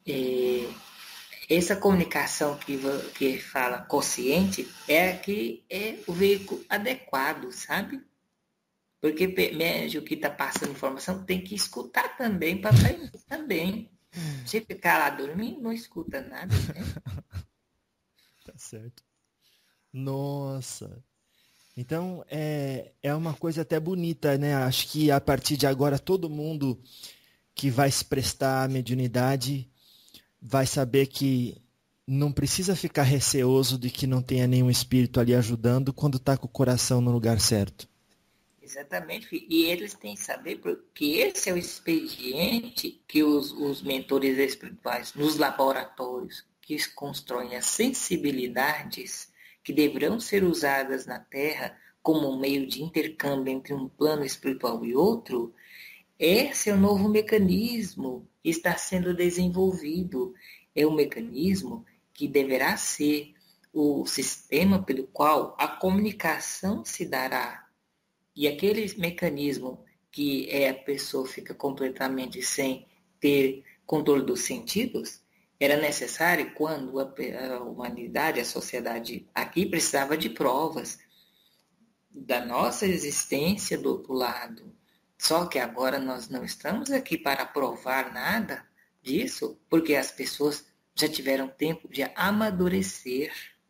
É, essa comunicação que fala consciente é a que é o veículo adequado, sabe? Porque médio que está passando informação tem que escutar também para aprender também. Se ficar lá dormindo, não escuta nada, né? Tá certo. Nossa. Então é uma coisa até bonita, né? Acho que a partir de agora todo mundo que vai se prestar à mediunidade vai saber que não precisa ficar receoso de que não tenha nenhum espírito ali ajudando quando está com o coração no lugar certo. Exatamente, filho. E eles têm que saber que esse é o expediente que os mentores espirituais nos laboratórios que constroem as sensibilidades que deverão ser usadas na Terra como um meio de intercâmbio entre um plano espiritual e outro. Esse é o novo mecanismo que está sendo desenvolvido. É um mecanismo que deverá ser o sistema pelo qual a comunicação se dará. E aquele mecanismo que a pessoa fica completamente sem ter controle dos sentidos, era necessário quando a humanidade, a sociedade aqui precisava de provas da nossa existência do outro lado. Só que agora nós não estamos aqui para provar nada disso, porque as pessoas já tiveram tempo de amadurecer.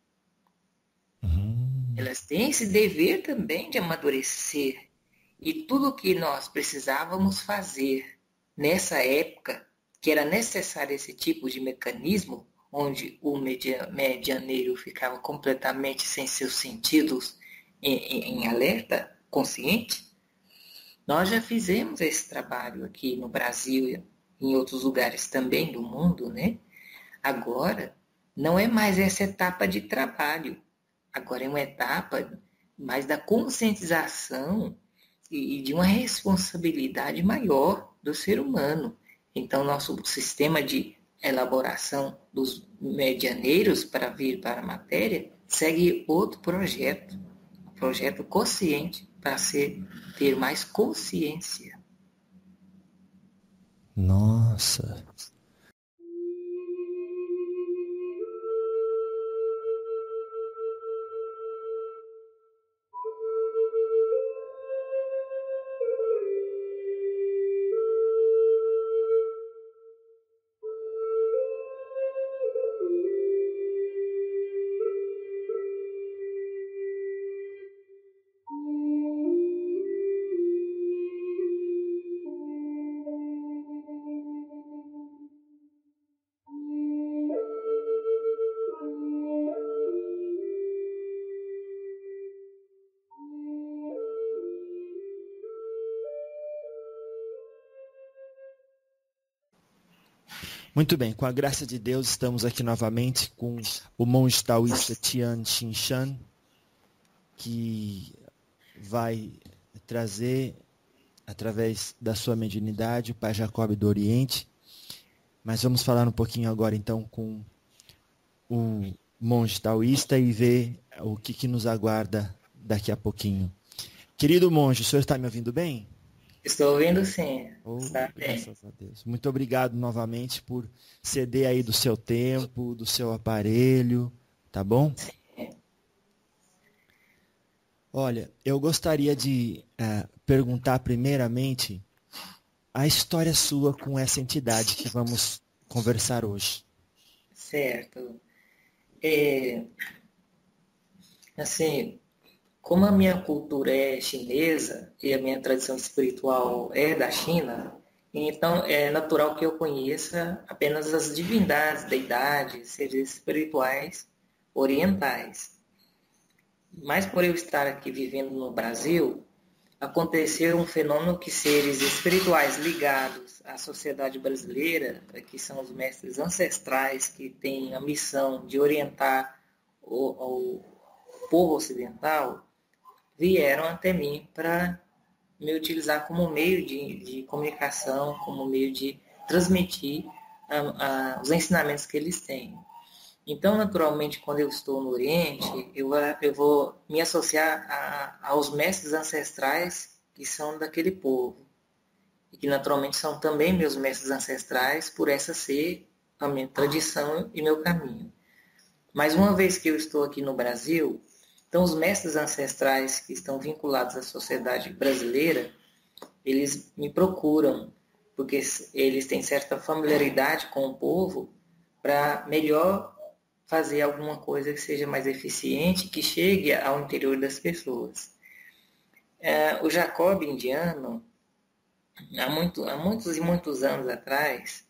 Elas têm esse dever também de amadurecer. E tudo o que nós precisávamos fazer nessa época, que era necessário esse tipo de mecanismo, onde o medianeiro ficava completamente sem seus sentidos em alerta, consciente, nós já fizemos esse trabalho aqui no Brasil e em outros lugares também do mundo, né? Agora, não é mais essa etapa de trabalho. Agora é uma etapa mais da conscientização e de uma responsabilidade maior do ser humano. Então, nosso sistema de elaboração dos medianeiros para vir para a matéria segue outro projeto, um projeto consciente para ter mais consciência. Nossa. Muito bem, com a graça de Deus, estamos aqui novamente com o monge taoísta Tian Xinshan, que vai trazer, através da sua mediunidade, o Pai Jacob do Oriente. Mas vamos falar um pouquinho agora, então, com o monge taoísta e ver o que nos aguarda daqui a pouquinho. Querido monge, o senhor está me ouvindo bem? Estou ouvindo sim, Oh, está bem. graças a Deus. Muito obrigado novamente por ceder aí do seu tempo, do seu aparelho, tá bom? Olha, eu gostaria de perguntar primeiramente a história sua com essa entidade que vamos conversar hoje. Certo. É, assim, como a minha cultura é chinesa e a minha tradição espiritual é da China, então é natural que eu conheça apenas as divindades, deidades, seres espirituais orientais. Mas por eu estar aqui vivendo no Brasil, aconteceu um fenômeno que seres espirituais ligados à sociedade brasileira, que são os mestres ancestrais que têm a missão de orientar o povo ocidental, vieram até mim para me utilizar como meio de comunicação, como meio de transmitir os ensinamentos que eles têm. Então, naturalmente, quando eu estou no Oriente, eu vou me associar aos mestres ancestrais que são daquele povo. E que naturalmente são também meus mestres ancestrais, por essa ser a minha tradição e meu caminho. Mas uma vez que eu estou aqui no Brasil, então os mestres ancestrais que estão vinculados à sociedade brasileira, eles me procuram, porque eles têm certa familiaridade com o povo para melhor fazer alguma coisa que seja mais eficiente, que chegue ao interior das pessoas. O Jacob indiano, há muitos e muitos anos atrás,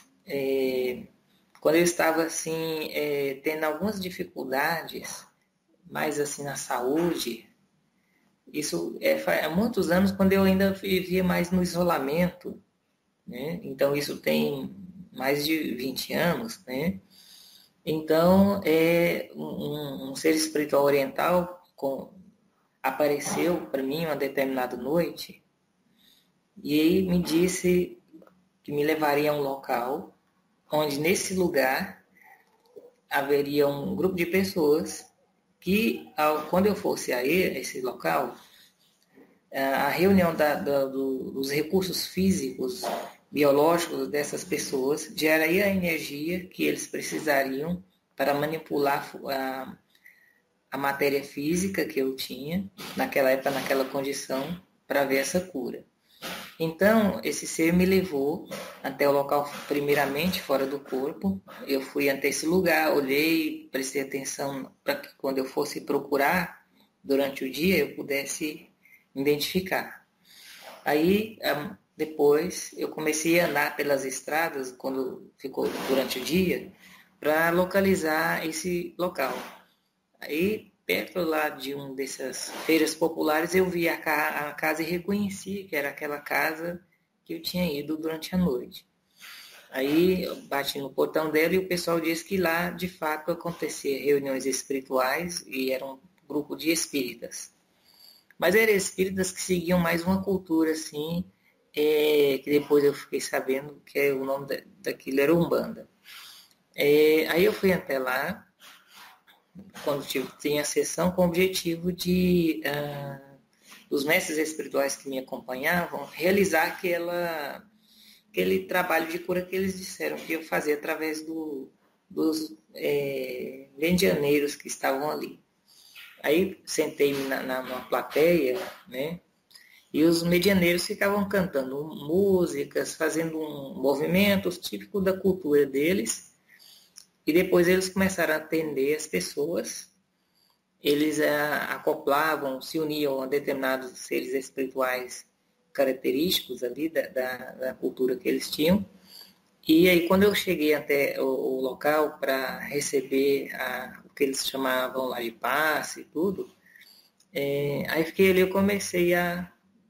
quando eu estava assim, tendo algumas dificuldades, mais assim na saúde, isso há muitos anos, quando eu ainda vivia mais no isolamento, né? Então isso tem mais de 20 anos, né? Então, um ser espiritual oriental apareceu para mim uma determinada noite e me disse que me levaria a um local, onde nesse lugar haveria um grupo de pessoas que, quando eu fosse a esse local, a reunião dos recursos físicos, biológicos dessas pessoas geraria a energia que eles precisariam para manipular a matéria física que eu tinha naquela época, naquela condição, para ver essa cura. Então, esse ser me levou até o local, primeiramente, fora do corpo. Eu fui até esse lugar, olhei, prestei atenção para que quando eu fosse procurar, durante o dia, eu pudesse identificar. Aí, depois, eu comecei a andar pelas estradas, quando ficou durante o dia, para localizar esse local. Aí, perto lá de uma dessas feiras populares, eu vi a casa e reconheci que era aquela casa que eu tinha ido durante a noite. Aí, eu bati no portão dela e o pessoal disse que lá, de fato, acontecia reuniões espirituais e era um grupo de espíritas. Mas eram espíritas que seguiam mais uma cultura, assim, que depois eu fiquei sabendo que o nome daquilo era Umbanda. Aí eu fui até lá, quando tinha a sessão, com o objetivo de os mestres espirituais que me acompanhavam realizar aquele trabalho de cura que eles disseram que eu fazia através dos medianeiros que estavam ali. Aí sentei-me numa plateia, né? E os medianeiros ficavam cantando músicas, fazendo movimentos típicos da cultura deles. E depois eles começaram a atender as pessoas. Eles acoplavam, se uniam a determinados seres espirituais característicos ali da cultura que eles tinham. E aí, quando eu cheguei até o local para receber o que eles chamavam lá de passe e tudo, aí fiquei ali, eu comecei a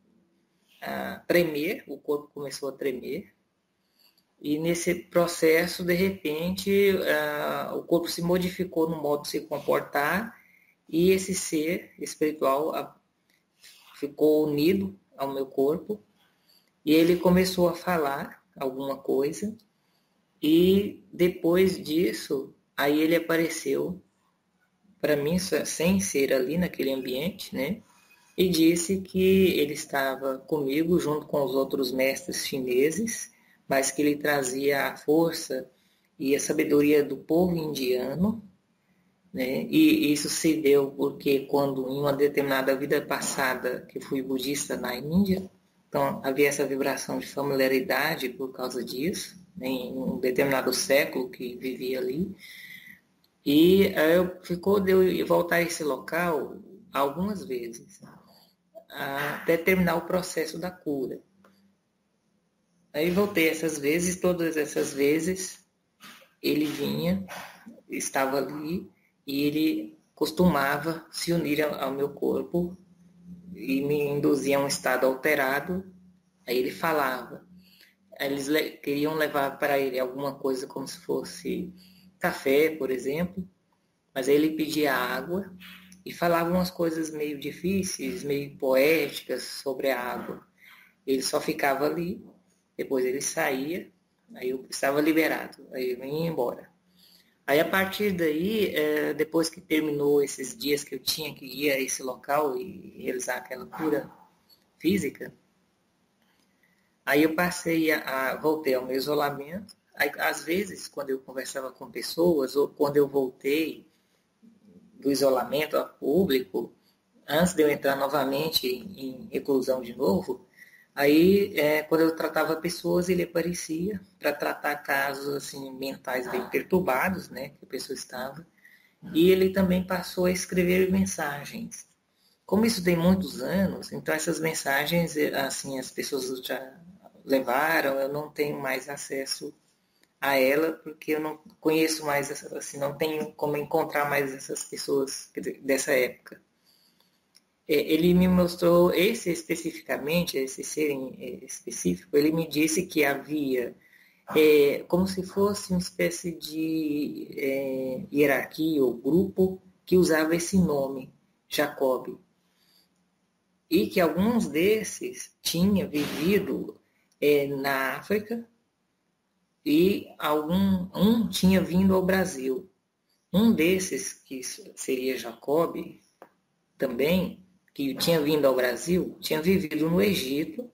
tremer, o corpo começou a tremer. E nesse processo, de repente, o corpo se modificou no modo de se comportar e esse ser espiritual ficou unido ao meu corpo e ele começou a falar alguma coisa e depois disso, aí ele apareceu para mim, sem ser ali naquele ambiente, né? E disse que ele estava comigo junto com os outros mestres chineses, mas que ele trazia a força e a sabedoria do povo indiano, né? E isso se deu porque quando em uma determinada vida passada que fui budista na Índia, então havia essa vibração de familiaridade por causa disso, né? Em um determinado século que vivia ali. E ficou de eu voltar a esse local algumas vezes, até terminar o processo da cura. Aí voltei essas vezes, todas essas vezes, ele vinha, estava ali, e ele costumava se unir ao meu corpo e me induzia a um estado alterado. Aí ele falava. Aí eles queriam levar para ele alguma coisa como se fosse café, por exemplo, mas aí ele pedia água e falava umas coisas meio difíceis, meio poéticas sobre a água. Ele só ficava ali, depois ele saía, aí eu estava liberado, aí eu ia embora. Aí a partir daí, depois que terminou esses dias que eu tinha que ir a esse local e realizar aquela cura física, aí eu voltei ao meu isolamento, Aí, às vezes, quando eu conversava com pessoas, ou quando eu voltei do isolamento a público, antes de eu entrar novamente em reclusão de novo, aí, quando eu tratava pessoas, ele aparecia para tratar casos assim, mentais bem perturbados, né, que a pessoa estava. E ele também passou a escrever mensagens. Como isso tem muitos anos, então essas mensagens, assim, as pessoas já levaram, eu não tenho mais acesso a ela, porque eu não conheço mais, assim, não tenho como encontrar mais essas pessoas dessa época. Ele me mostrou esse especificamente, esse ser específico, ele me disse que havia como se fosse uma espécie de hierarquia ou grupo que usava esse nome, Jacob. E que alguns desses tinham vivido na África e um tinha vindo ao Brasil. Um desses, que seria Jacob, também, que tinha vindo ao Brasil, tinha vivido no Egito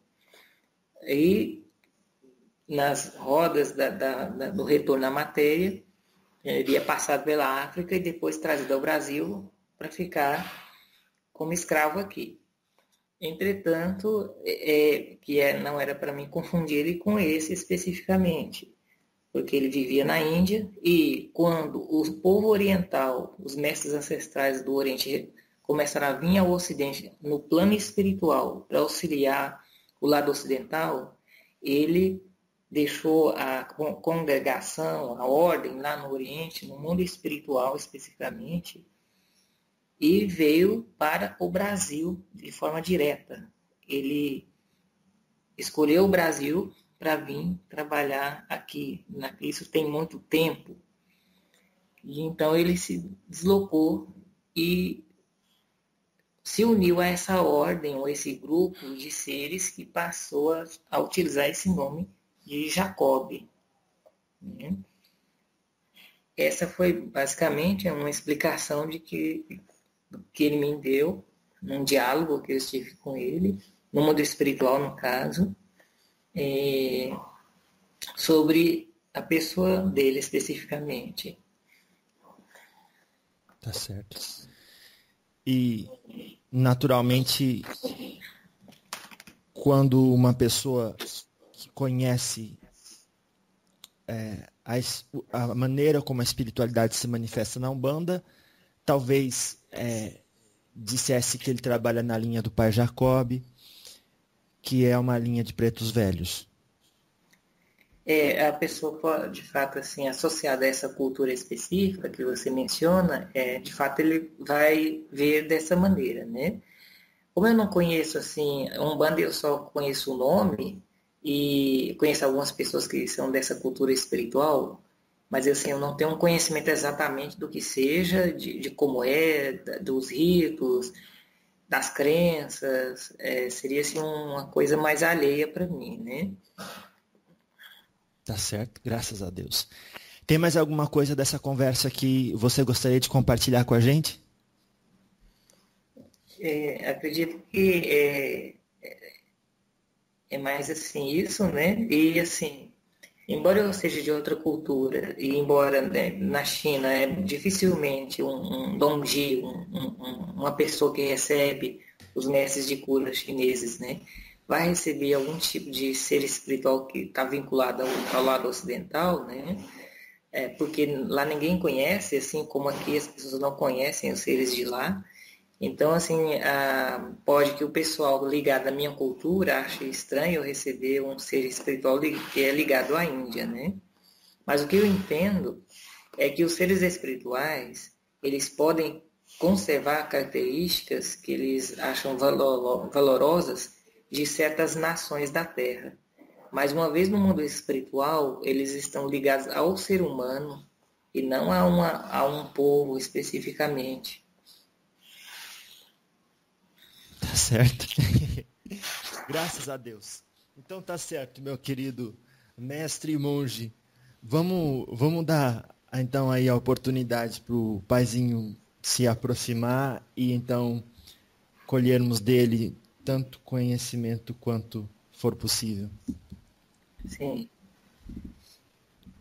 e nas rodas do retorno à matéria, ele ia passar pela África e depois trazido ao Brasil para ficar como escravo aqui. Entretanto, não era para mim confundir ele com esse especificamente, porque ele vivia na Índia e quando o povo oriental, os mestres ancestrais do Oriente, começaram a vir ao Ocidente no plano espiritual para auxiliar o lado ocidental, ele deixou a congregação, a ordem lá no Oriente, no mundo espiritual especificamente, e veio para o Brasil de forma direta. Ele escolheu o Brasil para vir trabalhar aqui. Isso tem muito tempo. E então ele se deslocou e se uniu a essa ordem, ou esse grupo de seres que passou a utilizar esse nome de Jacob. Essa foi basicamente uma explicação que ele me deu, num diálogo que eu estive com ele, no mundo espiritual, no caso, sobre a pessoa dele especificamente. Tá certo. E, naturalmente, quando uma pessoa que conhece a maneira como a espiritualidade se manifesta na Umbanda, talvez dissesse que ele trabalha na linha do pai Jacob, que é uma linha de pretos velhos. A pessoa pode, de fato, assim, associada a essa cultura específica que você menciona, de fato ele vai ver dessa maneira, né? Como eu não conheço, assim, Umbanda, eu só conheço o nome e conheço algumas pessoas que são dessa cultura espiritual, mas assim, eu não tenho um conhecimento exatamente do que seja, de como dos ritos, das crenças, seria assim, uma coisa mais alheia para mim, né? Tá certo, graças a Deus. Tem mais alguma coisa dessa conversa que você gostaria de compartilhar com a gente? Acredito que é mais assim isso, né? E assim, embora eu seja de outra cultura, e embora, né, na China dificilmente um donji, uma pessoa que recebe os mestres de cura chineses, né, vai receber algum tipo de ser espiritual que está vinculado ao lado ocidental, né? Porque lá ninguém conhece, assim como aqui as pessoas não conhecem os seres de lá. Então, assim, pode que o pessoal ligado à minha cultura ache estranho eu receber um ser espiritual que é ligado à Índia, né? Mas o que eu entendo é que os seres espirituais, eles podem conservar características que eles acham valorosas de certas nações da Terra. Mas uma vez no mundo espiritual, eles estão ligados ao ser humano e não a um povo especificamente. Tá certo. Graças a Deus. Então tá certo, meu querido mestre e monge. Vamos dar então aí a oportunidade para o paizinho se aproximar e então colhermos dele tanto conhecimento quanto for possível. Sim.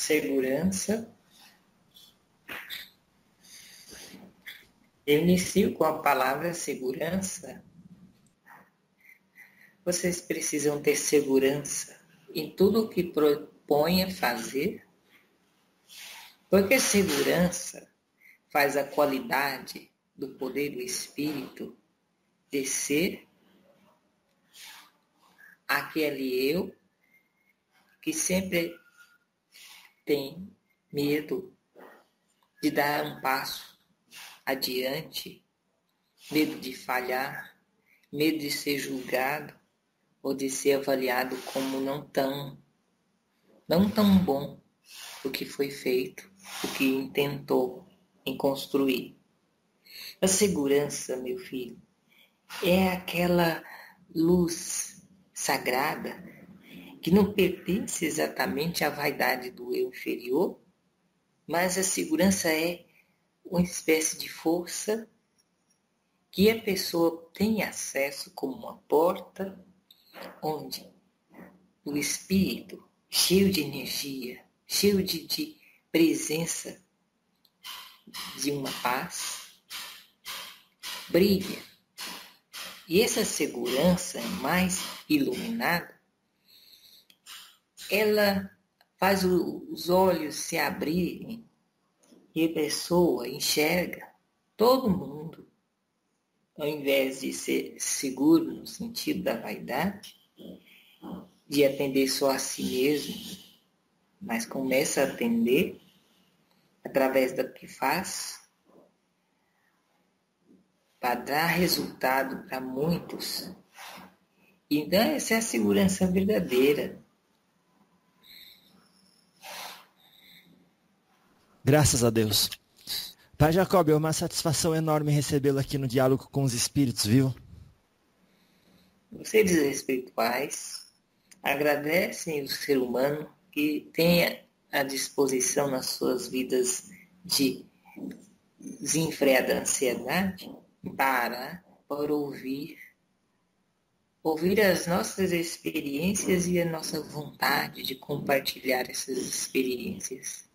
segurança. Eu inicio com a palavra segurança. Vocês precisam ter segurança em tudo o que propõem a fazer, porque segurança faz a qualidade do poder do Espírito descer aquele eu que sempre tem medo de dar um passo adiante, medo de falhar, medo de ser julgado ou de ser avaliado como não tão bom o que foi feito, o que intentou em construir. A segurança, meu filho, é aquela luz sagrada que não pertence exatamente à vaidade do eu inferior, mas a segurança é uma espécie de força que a pessoa tem acesso como uma porta onde o espírito, cheio de energia, cheio de presença de uma paz, brilha. E essa segurança mais iluminada, ela faz os olhos se abrirem e a pessoa enxerga todo mundo, ao invés de ser seguro no sentido da vaidade, de atender só a si mesmo, mas começa a atender através do que faz para dar resultado para muitos. Então essa é a segurança verdadeira. Graças a Deus. Pai Jacob, é uma satisfação enorme recebê-lo aqui no Diálogo com os Espíritos, viu? Os seres espirituais agradecem o ser humano que tenha à disposição nas suas vidas de desenfreada ansiedade para ouvir as nossas experiências e a nossa vontade de compartilhar essas experiências.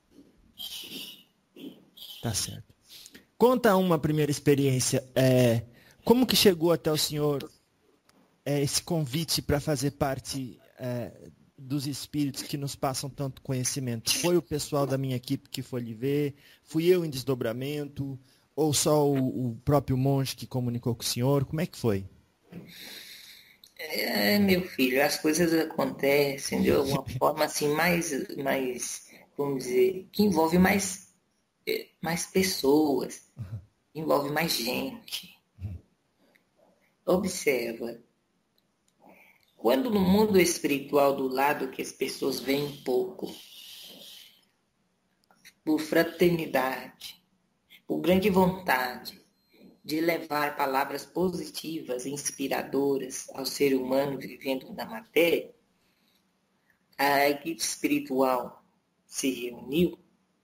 Tá certo. Conta uma primeira experiência. Como que chegou até o senhor esse convite para fazer parte dos espíritos que nos passam tanto conhecimento? Foi o pessoal da minha equipe que foi lhe ver? Fui eu em desdobramento? Ou só o próprio monge que comunicou com o senhor? Como é que foi? Meu filho, as coisas acontecem de alguma forma assim mais, vamos dizer, que envolve mais pessoas, envolve mais gente. Observa. Quando no mundo espiritual do lado que as pessoas veem pouco, por fraternidade, por grande vontade de levar palavras positivas, inspiradoras ao ser humano vivendo na matéria, a equipe espiritual se reuniu.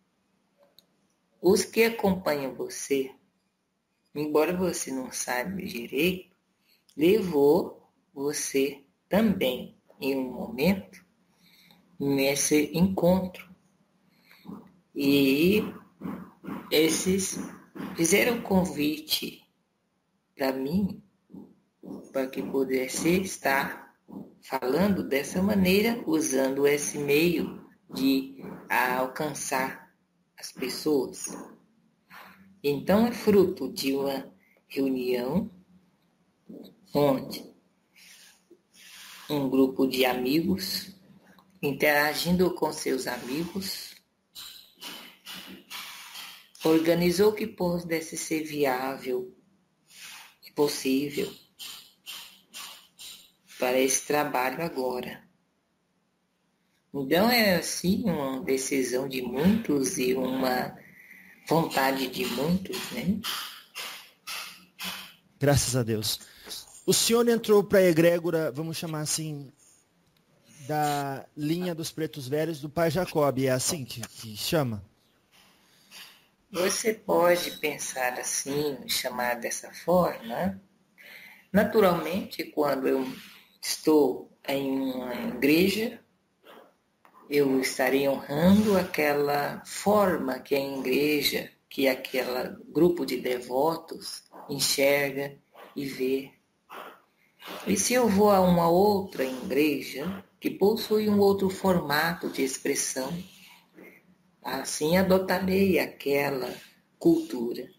Os que acompanham você, embora você não saiba direito, levou você também em um momento nesse encontro. E esses fizeram convite para mim, para que pudesse estar falando dessa maneira, usando esse meio de alcançar as pessoas. Então é fruto de uma reunião onde um grupo de amigos, interagindo com seus amigos, organizou que pudesse ser viável e possível para esse trabalho agora. Então é assim uma decisão de muitos e uma vontade de muitos, né? Graças a Deus. O senhor entrou para a egrégora, vamos chamar assim, da linha dos pretos velhos do pai Jacob. É assim que chama? Você pode pensar assim, chamar dessa forma. Naturalmente, quando eu estou em uma igreja, eu estarei honrando aquela forma que a igreja, que aquele grupo de devotos enxerga e vê. E se eu vou a uma outra igreja que possui um outro formato de expressão, assim adotarei aquela cultura.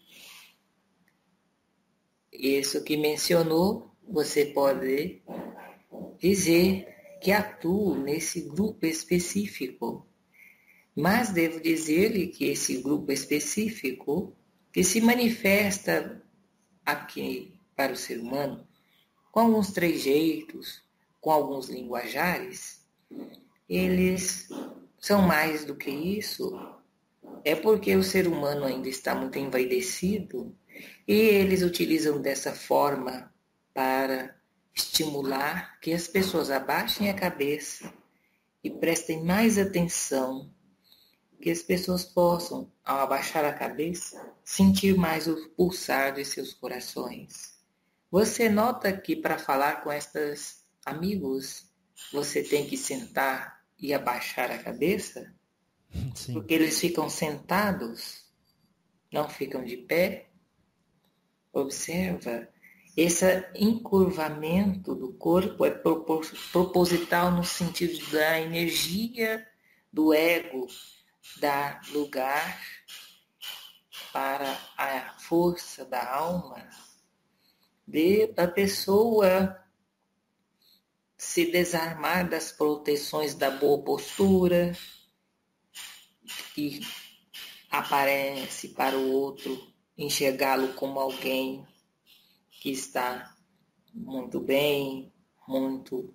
Isso que mencionou, você pode dizer que atuo nesse grupo específico, mas devo dizer-lhe que esse grupo específico, que se manifesta aqui para o ser humano, com alguns trejeitos, com alguns linguajares, eles são mais do que isso. É porque o ser humano ainda está muito envaidecido e eles utilizam dessa forma para estimular que as pessoas abaixem a cabeça e prestem mais atenção, que as pessoas possam, ao abaixar a cabeça, sentir mais o pulsar de seus corações. Você nota que para falar com estes amigos, você tem que sentar e abaixar a cabeça? Sim. Porque eles ficam sentados, não ficam de pé. Observa, esse encurvamento do corpo é proposital no sentido da energia do ego, dar lugar para a força da alma, de a pessoa se desarmar das proteções da boa postura, que aparece para o outro, enxergá-lo como alguém que está muito bem, muito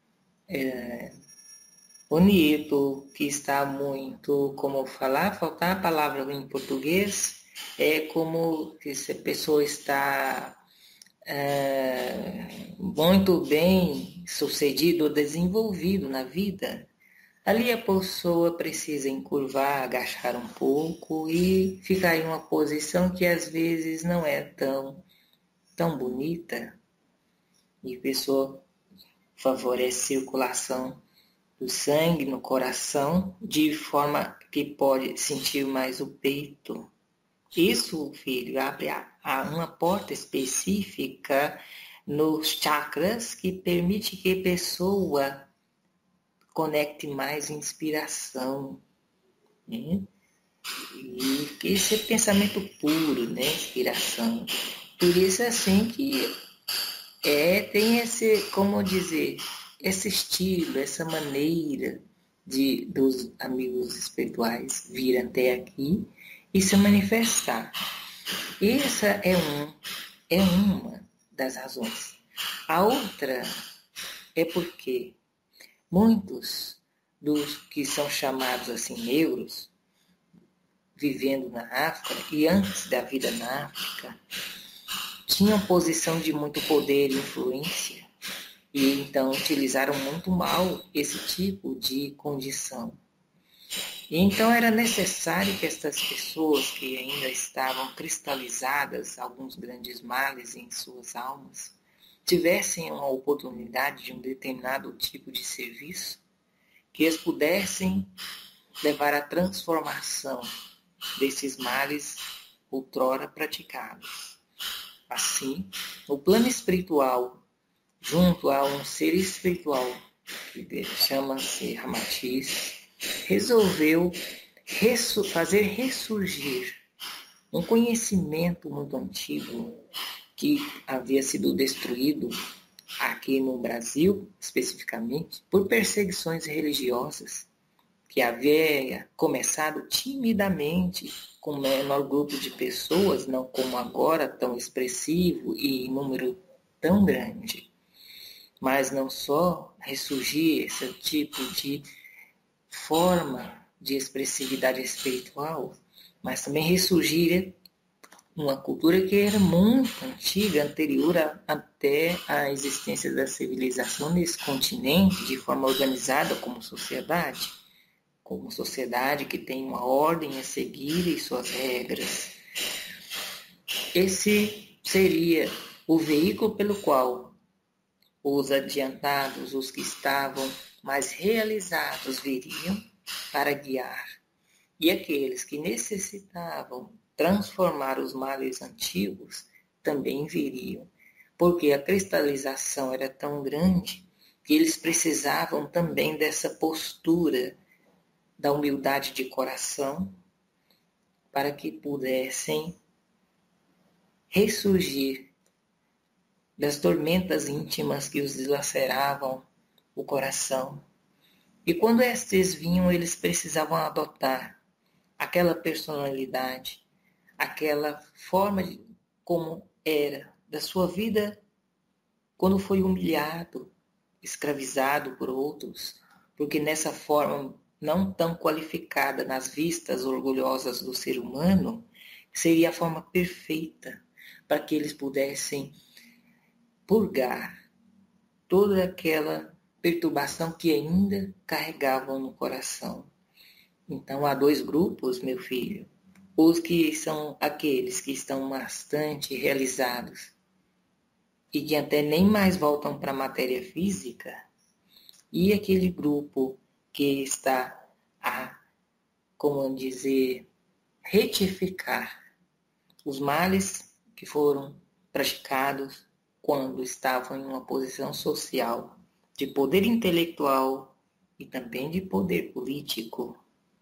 bonito, que está muito, como falar, faltar a palavra em português, é como que se a pessoa está muito bem sucedido, desenvolvido na vida. Ali a pessoa precisa encurvar, agachar um pouco e ficar em uma posição que às vezes não é tão bonita. E a pessoa favorece a circulação do sangue no coração de forma que pode sentir mais o peito. Isso, filho, abre uma porta específica nos chakras que permite que a pessoa conecte mais inspiração, né? E esse é pensamento puro, né? Inspiração. Por isso é assim que tem esse, como dizer, esse estilo, essa maneira dos amigos espirituais vir até aqui e se manifestar. Essa é uma das razões. A outra é porque muitos dos que são chamados assim negros, vivendo na África e antes da vida na África, tinham posição de muito poder e influência e então utilizaram muito mal esse tipo de condição. E então era necessário que estas pessoas que ainda estavam cristalizadas, alguns grandes males em suas almas, tivessem uma oportunidade de um determinado tipo de serviço, que eles pudessem levar à transformação desses males outrora praticados. Assim, o plano espiritual, junto a um ser espiritual, que chama-se Ramatiz, resolveu fazer ressurgir um conhecimento muito antigo que havia sido destruído aqui no Brasil, especificamente, por perseguições religiosas, que havia começado timidamente com um menor grupo de pessoas, não como agora, tão expressivo e em número tão grande. Mas não só ressurgir esse tipo de forma de expressividade espiritual, mas também ressurgir uma cultura que era muito antiga, anterior até a existência da civilização nesse continente, de forma organizada como sociedade que tem uma ordem a seguir e suas regras. Esse seria o veículo pelo qual os adiantados, os que estavam mais realizados viriam para guiar, e aqueles que necessitavam transformar os males antigos também viriam, porque a cristalização era tão grande que eles precisavam também dessa postura da humildade de coração para que pudessem ressurgir das tormentas íntimas que os dilaceravam o coração. E quando estes vinham, eles precisavam adotar aquela personalidade, aquela forma de como era da sua vida quando foi humilhado, escravizado por outros, porque nessa forma não tão qualificada nas vistas orgulhosas do ser humano, seria a forma perfeita para que eles pudessem purgar toda aquela perturbação que ainda carregavam no coração. Então há dois grupos, meu filho. Os que são aqueles que estão bastante realizados e que até nem mais voltam para a matéria física, e aquele grupo que está a, como dizer, retificar os males que foram praticados quando estavam em uma posição social de poder intelectual e também de poder político.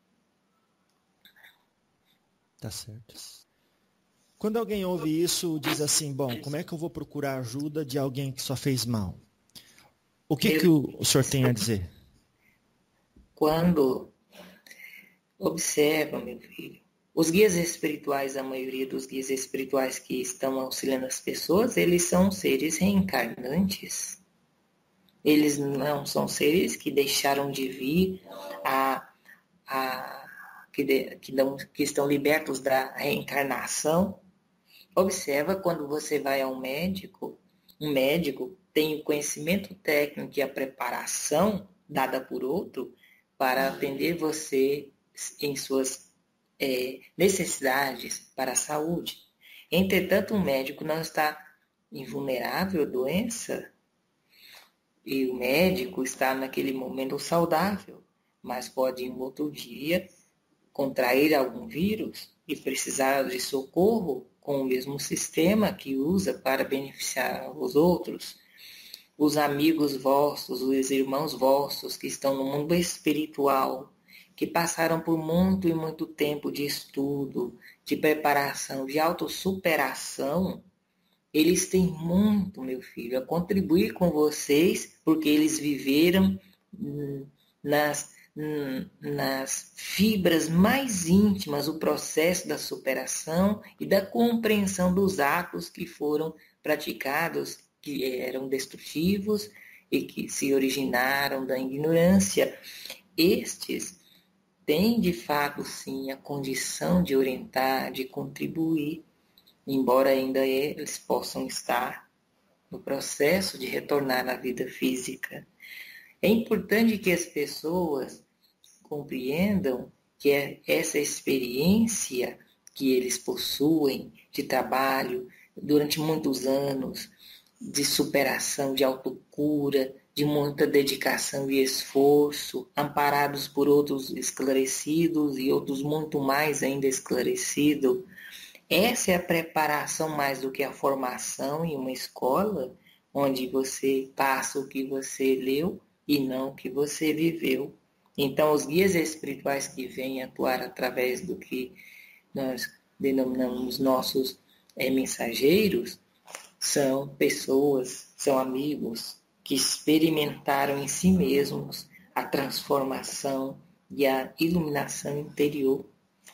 Tá certo. Quando alguém ouve isso, diz assim, bom, como é que eu vou procurar ajuda de alguém que só fez mal? O que o senhor tem a dizer? Quando observa, meu filho, os guias espirituais, a maioria dos guias espirituais que estão auxiliando as pessoas, eles são seres reencarnantes. Eles não são seres que deixaram de vir que estão libertos da reencarnação. Observa quando você vai a um médico tem o conhecimento técnico e a preparação dada por outro para atender você em suas necessidades para a saúde. Entretanto, o médico não está invulnerável à doença e o médico está naquele momento saudável, mas pode em outro dia contrair algum vírus e precisar de socorro com o mesmo sistema que usa para beneficiar os outros. Os amigos vossos, os irmãos vossos que estão no mundo espiritual, que passaram por muito e muito tempo de estudo, de preparação, de autossuperação, eles têm muito, meu filho, a contribuir com vocês, porque eles viveram nas fibras mais íntimas o processo da superação e da compreensão dos atos que foram praticados, que eram destrutivos e que se originaram da ignorância. Estes têm, de fato, sim, a condição de orientar, de contribuir, embora ainda eles possam estar no processo de retornar à vida física. É importante que as pessoas compreendam que essa experiência que eles possuem de trabalho durante muitos anos, de superação, de autocura, de muita dedicação e esforço, amparados por outros esclarecidos e outros muito mais ainda esclarecidos. Essa é a preparação mais do que a formação em uma escola, onde você passa o que você leu e não o que você viveu. Então, os guias espirituais que vêm atuar através do que nós denominamos nossos mensageiros, são pessoas, são amigos que experimentaram em si mesmos a transformação e a iluminação interior.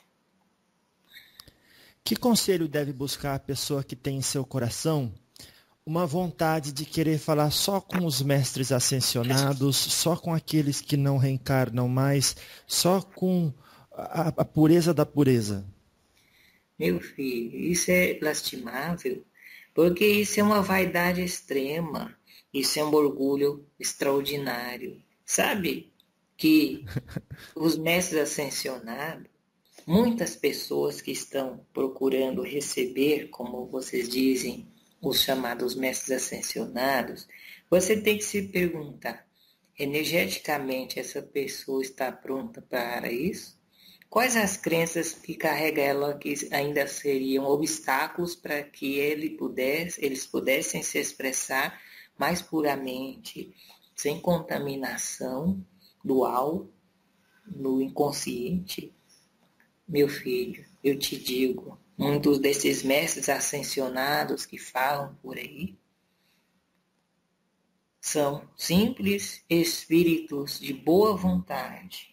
Que conselho deve buscar a pessoa que tem em seu coração uma vontade de querer falar só com os mestres ascensionados, só com aqueles que não reencarnam mais, só com a pureza da pureza? Meu filho, isso é lastimável, porque isso é uma vaidade extrema, isso é um orgulho extraordinário. Sabe que os mestres ascensionados, muitas pessoas que estão procurando receber, como vocês dizem, os chamados mestres ascensionados, você tem que se perguntar, energeticamente essa pessoa está pronta para isso? Quais as crenças que carrega ela que ainda seriam obstáculos para que eles pudessem se expressar mais puramente, sem contaminação dual, no inconsciente? Meu filho, eu te digo, muitos desses mestres ascensionados que falam por aí são simples espíritos de boa vontade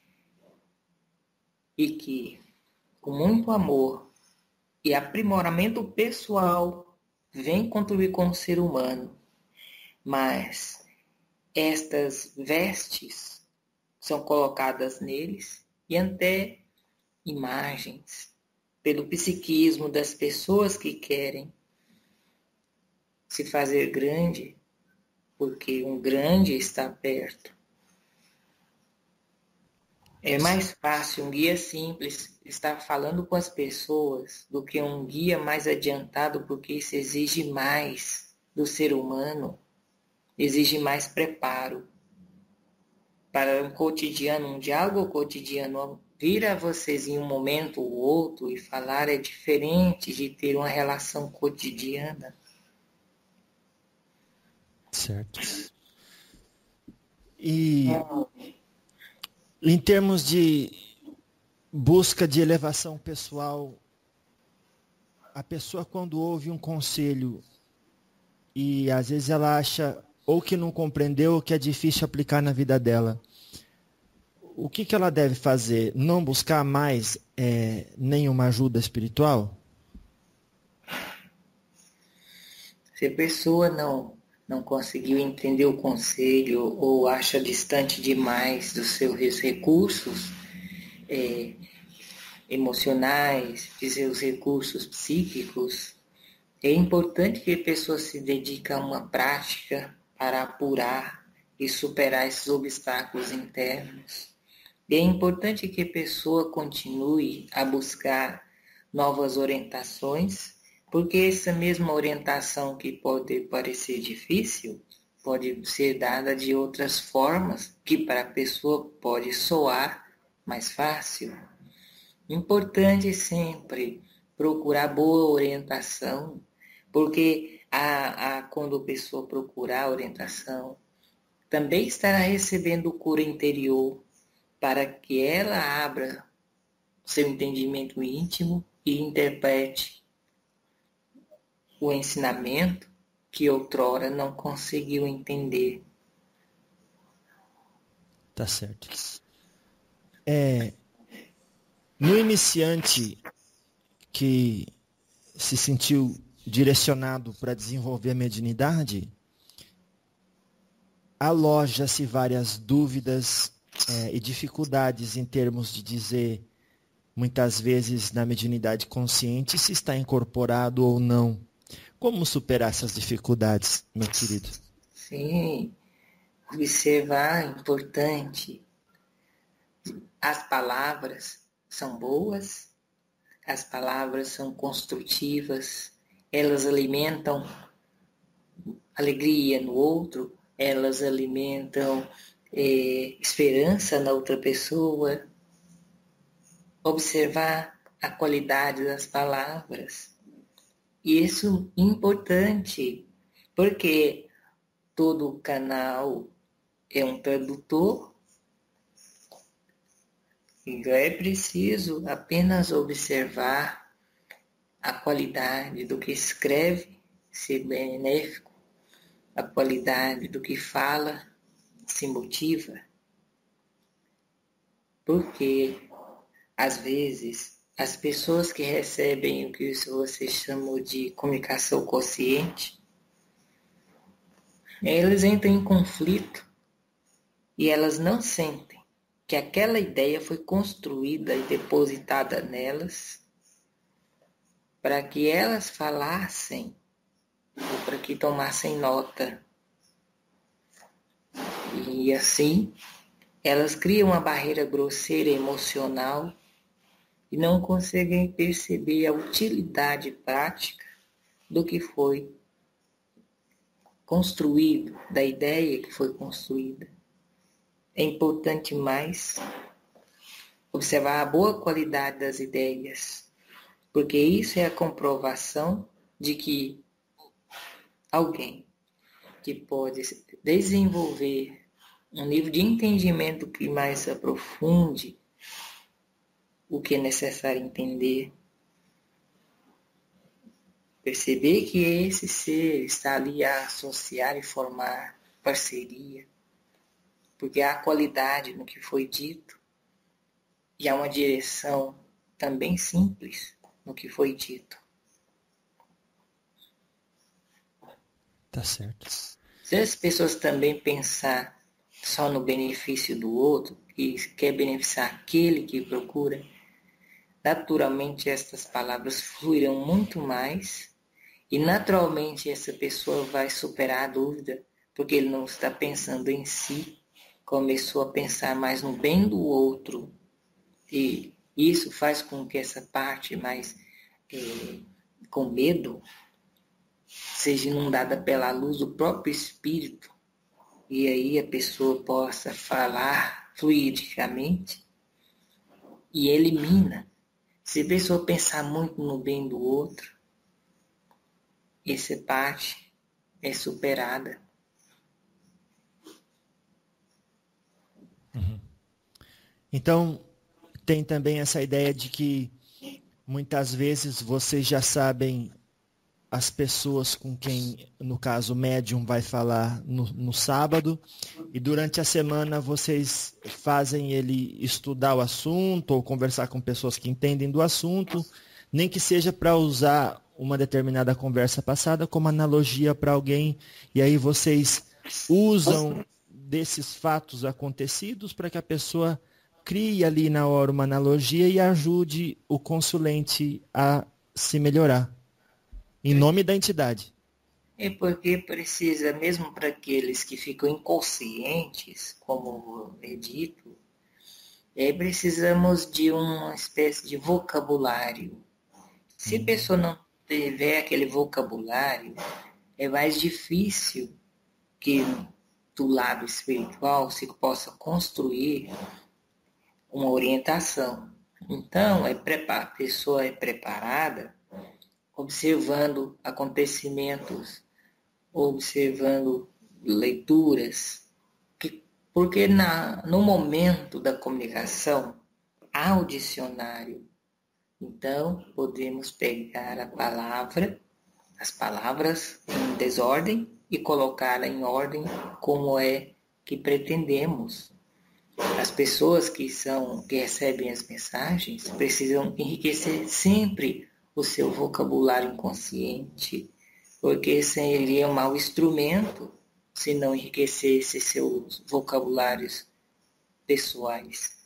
e que, com muito amor e aprimoramento pessoal, vêm contribuir com o ser humano. Mas estas vestes são colocadas neles e até imagens pelo psiquismo das pessoas que querem se fazer grande, porque um grande está perto. É mais fácil um guia simples estar falando com as pessoas do que um guia mais adiantado, porque isso exige mais do ser humano, exige mais preparo. Para um cotidiano, um diálogo cotidiano, vir a vocês em um momento ou outro e falar é diferente de ter uma relação cotidiana. Certo. E em termos de busca de elevação pessoal, a pessoa quando ouve um conselho e às vezes ela acha ou que não compreendeu ou que é difícil aplicar na vida dela, o que ela deve fazer? Não buscar mais nenhuma ajuda espiritual? Se a pessoa não conseguiu entender o conselho ou acha distante demais dos seus recursos emocionais, de seus recursos psíquicos, é importante que a pessoa se dedique a uma prática para apurar e superar esses obstáculos internos. E é importante que a pessoa continue a buscar novas orientações, porque essa mesma orientação que pode parecer difícil, pode ser dada de outras formas que para a pessoa pode soar mais fácil. Importante sempre procurar boa orientação, porque quando a pessoa procurar orientação, também estará recebendo cura interior para que ela abra seu entendimento íntimo e interprete o ensinamento que outrora não conseguiu entender. Tá certo. No iniciante que se sentiu direcionado para desenvolver a mediunidade, aloja-se várias dúvidas e dificuldades em termos de dizer, muitas vezes, na mediunidade consciente, se está incorporado ou não. Como superar essas dificuldades, meu querido? Sim, observar é importante. As palavras são boas, as palavras são construtivas, elas alimentam alegria no outro, elas alimentam esperança na outra pessoa. Observar a qualidade das palavras. E isso é importante, porque todo canal é um tradutor, então é preciso apenas observar a qualidade do que escreve, ser benéfico, a qualidade do que fala, se motiva. Porque, às vezes, as pessoas que recebem o que você chamou de comunicação consciente, elas entram em conflito e elas não sentem que aquela ideia foi construída e depositada nelas para que elas falassem ou para que tomassem nota. E assim, elas criam uma barreira grosseira emocional e não conseguem perceber a utilidade prática do que foi construído, da ideia que foi construída. é importante mais observar a boa qualidade das ideias, porque isso é a comprovação de que alguém que pode desenvolver um nível de entendimento que mais aprofunde o que é necessário entender, perceber que esse ser está ali a associar e formar parceria, porque há qualidade no que foi dito e há uma direção também simples no que foi dito. Tá certo. Se as pessoas também pensar só no benefício do outro, que quer beneficiar aquele que procura, naturalmente estas palavras fluirão muito mais e naturalmente essa pessoa vai superar a dúvida, porque ele não está pensando em si, começou a pensar mais no bem do outro. E isso faz com que essa parte mais com medo seja inundada pela luz do próprio Espírito, e aí a pessoa possa falar fluidicamente e elimina. Se a pessoa pensar muito no bem do outro, essa parte é superada. Uhum. Então, tem também essa ideia de que muitas vezes vocês já sabem as pessoas com quem, no caso, o médium vai falar no sábado, e durante a semana vocês fazem ele estudar o assunto ou conversar com pessoas que entendem do assunto, nem que seja para usar uma determinada conversa passada como analogia para alguém, e aí vocês usam desses fatos acontecidos para que a pessoa crie ali na hora uma analogia e ajude o consulente a se melhorar. Em nome da entidade. É porque precisa, mesmo para aqueles que ficam inconscientes, como é dito, precisamos de uma espécie de vocabulário. Se a pessoa não tiver aquele vocabulário, é mais difícil que do lado espiritual se possa construir uma orientação. Então, a pessoa é preparada observando acontecimentos, observando leituras, porque no momento da comunicação há o dicionário. Então, podemos pegar as palavras em desordem e colocá-la em ordem como é que pretendemos. As pessoas que recebem as mensagens precisam enriquecer sempre o seu vocabulário inconsciente, porque seria um mau instrumento se não enriquecesse seus vocabulários pessoais.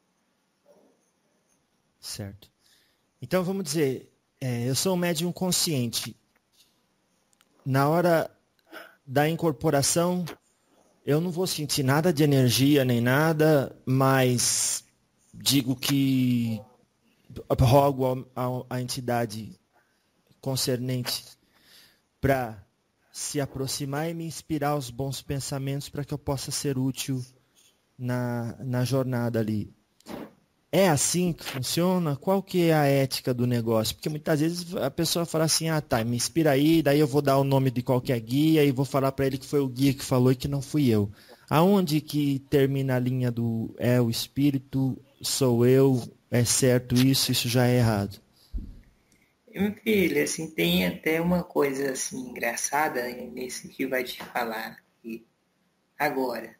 Certo. Então vamos dizer, eu sou um médium consciente. Na hora da incorporação, eu não vou sentir nada de energia nem nada, mas digo que rogo à entidade concernente para se aproximar e me inspirar os bons pensamentos para que eu possa ser útil na jornada ali. É assim que funciona? Qual que é a ética do negócio? Porque muitas vezes a pessoa fala assim, tá, me inspira aí, daí eu vou dar o nome de qualquer guia e vou falar para ele que foi o guia que falou e que não fui eu. Aonde que termina a linha do o espírito, sou eu, é certo isso já é errado? Meu filho, assim, tem até uma coisa assim engraçada nesse que vai te falar aqui agora.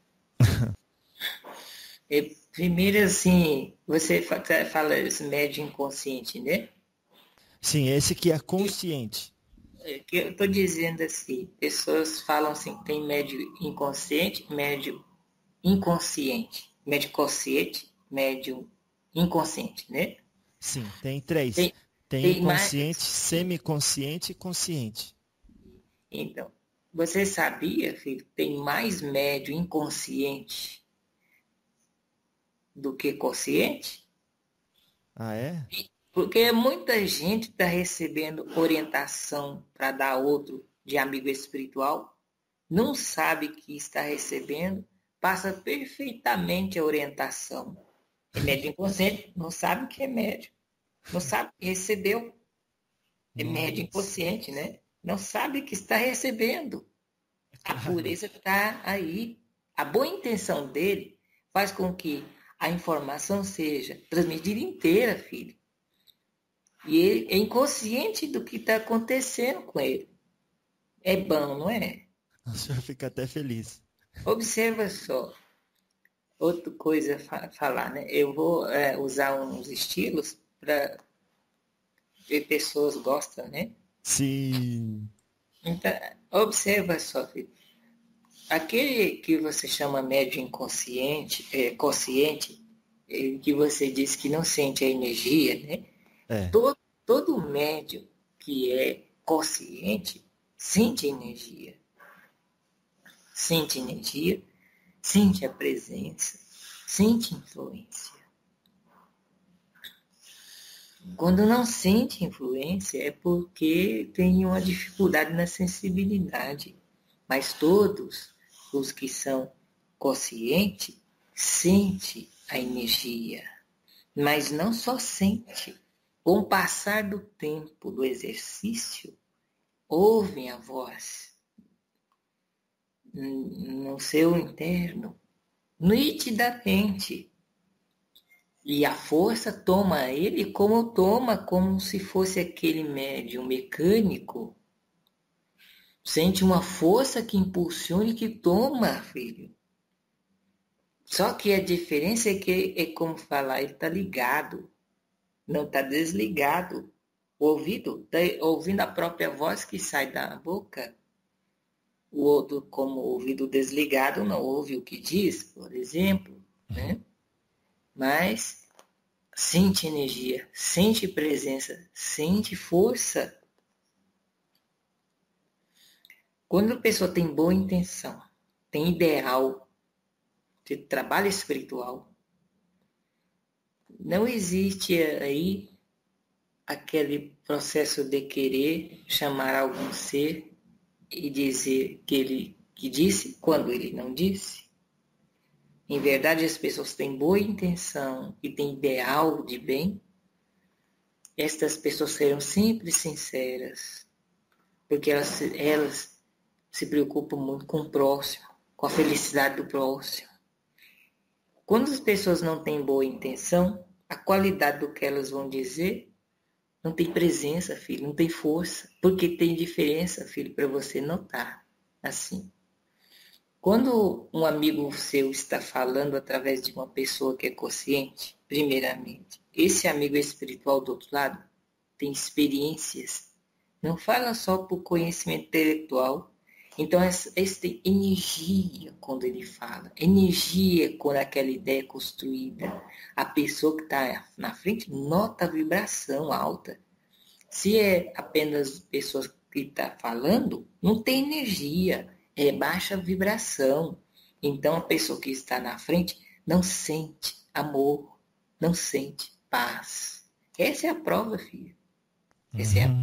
Primeiro, assim, você fala esse médio inconsciente, né? Sim, esse que é consciente. Que eu estou dizendo assim, pessoas falam assim, tem médio inconsciente, médio inconsciente, médio consciente, médio inconsciente, né? Sim, tem três. Tem inconsciente, semiconsciente e consciente. Então, você sabia, filho, que tem mais médio inconsciente do que consciente? Ah, é? Porque muita gente está recebendo orientação para dar outro de amigo espiritual, não sabe que está recebendo, passa perfeitamente a orientação. É médium inconsciente, não sabe o que é médium. Não sabe que recebeu. É médium inconsciente, né? Não sabe que está recebendo. A pureza está aí. A boa intenção dele faz com que a informação seja transmitida inteira, filho. E ele é inconsciente do que está acontecendo com ele. É bom, não é? O senhor fica até feliz. Observa só. Outra coisa a falar, né? Eu vou usar uns estilos para ver pessoas gostam, né? Sim. Então, observa só, filho. Aquele que você chama médium inconsciente, consciente, que você diz que não sente a energia, né? É. Todo médium que é consciente sente energia. Sente energia, sente a presença, sente influência. Quando não sente influência é porque tem uma dificuldade na sensibilidade. Mas todos os que são conscientes sentem a energia. Mas não só sente. Com o passar do tempo, do exercício, ouvem a voz no seu interno, nitidamente. E a força toma ele como se fosse aquele médium mecânico. Sente uma força que impulsiona e que toma, filho. Só que a diferença é que, é como falar, ele está ligado, não está desligado. O ouvido está ouvindo a própria voz que sai da boca. O outro, como ouvido desligado, não ouve o que diz, por exemplo, né? Mas sente energia, sente presença, sente força. Quando a pessoa tem boa intenção, tem ideal, de trabalho espiritual, não existe aí aquele processo de querer chamar algum ser e dizer que ele que disse quando ele não disse. Em verdade, as pessoas têm boa intenção e têm ideal de bem. Estas pessoas serão sempre sinceras, porque elas se preocupam muito com o próximo, com a felicidade do próximo. Quando as pessoas não têm boa intenção, a qualidade do que elas vão dizer não tem presença, filho, não tem força, porque tem diferença, filho, para você notar assim. Quando um amigo seu está falando através de uma pessoa que é consciente, primeiramente, esse amigo espiritual do outro lado tem experiências, não fala só por conhecimento intelectual. Então, esse tem energia quando ele fala, energia quando aquela ideia é construída. A pessoa que está na frente nota a vibração alta. Se é apenas pessoas que estão falando, não tem energia, é baixa vibração. Então, a pessoa que está na frente não sente amor, não sente paz. Essa é a prova, filho. Essa é a...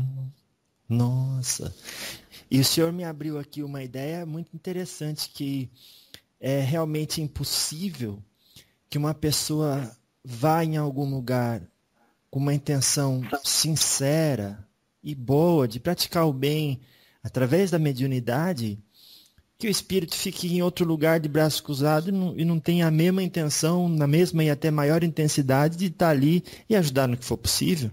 Nossa. E o senhor me abriu aqui uma ideia muito interessante, que é realmente impossível que uma pessoa vá em algum lugar com uma intenção sincera e boa de praticar o bem através da mediunidade, que o espírito fique em outro lugar de braço cruzado e não tenha a mesma intenção, na mesma e até maior intensidade de estar ali e ajudar no que for possível.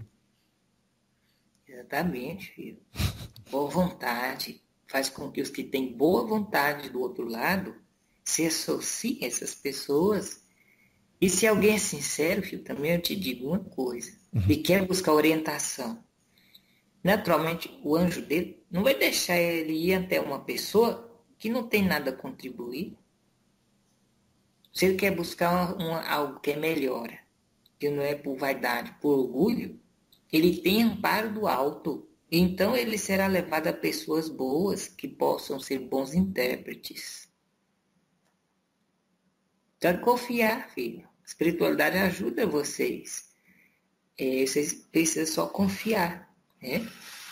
Exatamente, filho. Boa vontade faz com que os que têm boa vontade do outro lado se associem a essas pessoas. E se alguém é sincero, filho, também eu te digo uma coisa, e quer buscar orientação, naturalmente o anjo dele não vai deixar ele ir até uma pessoa que não tem nada a contribuir. Se ele quer buscar algo que é melhor, que não é por vaidade, por orgulho, ele tem amparo do alto. Então ele será levado a pessoas boas que possam ser bons intérpretes. Pode confiar, filho. A espiritualidade ajuda vocês. Vocês precisam só confiar, né?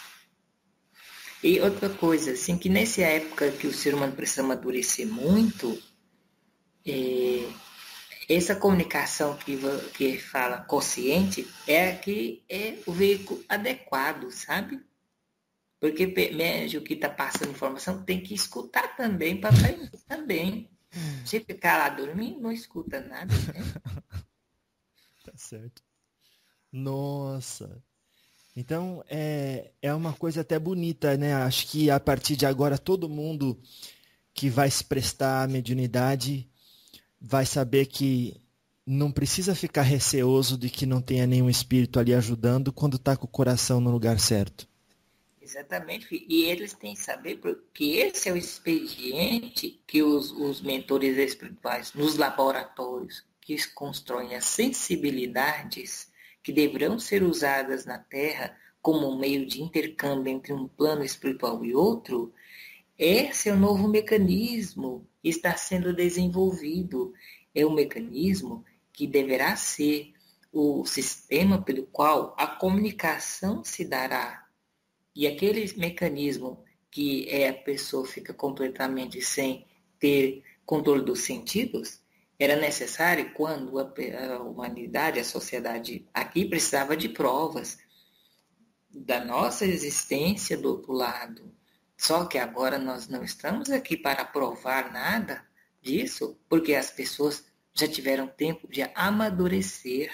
E outra coisa, assim, que nessa época que o ser humano precisa amadurecer muito, É, essa comunicação que fala consciente é a que é o veículo adequado, sabe? Porque médium que está passando informação tem que escutar também para aprender também. Se ficar lá dormindo, não escuta nada, né? Tá certo. Nossa. Então é uma coisa até bonita, né? Acho que a partir de agora todo mundo que vai se prestar à mediunidade vai saber que não precisa ficar receoso de que não tenha nenhum espírito ali ajudando quando está com o coração no lugar certo. Exatamente, filho. E eles têm que saber porque esse é o expediente que os mentores espirituais nos laboratórios que constroem as sensibilidades que deverão ser usadas na Terra como um meio de intercâmbio entre um plano espiritual e outro, esse é o novo mecanismo que está sendo desenvolvido. É um mecanismo que deverá ser o sistema pelo qual a comunicação se dará. E aquele mecanismo que a pessoa fica completamente sem ter controle dos sentidos, era necessário quando a humanidade, a sociedade aqui precisava de provas da nossa existência do outro lado. Só que agora nós não estamos aqui para provar nada disso, porque as pessoas já tiveram tempo de amadurecer.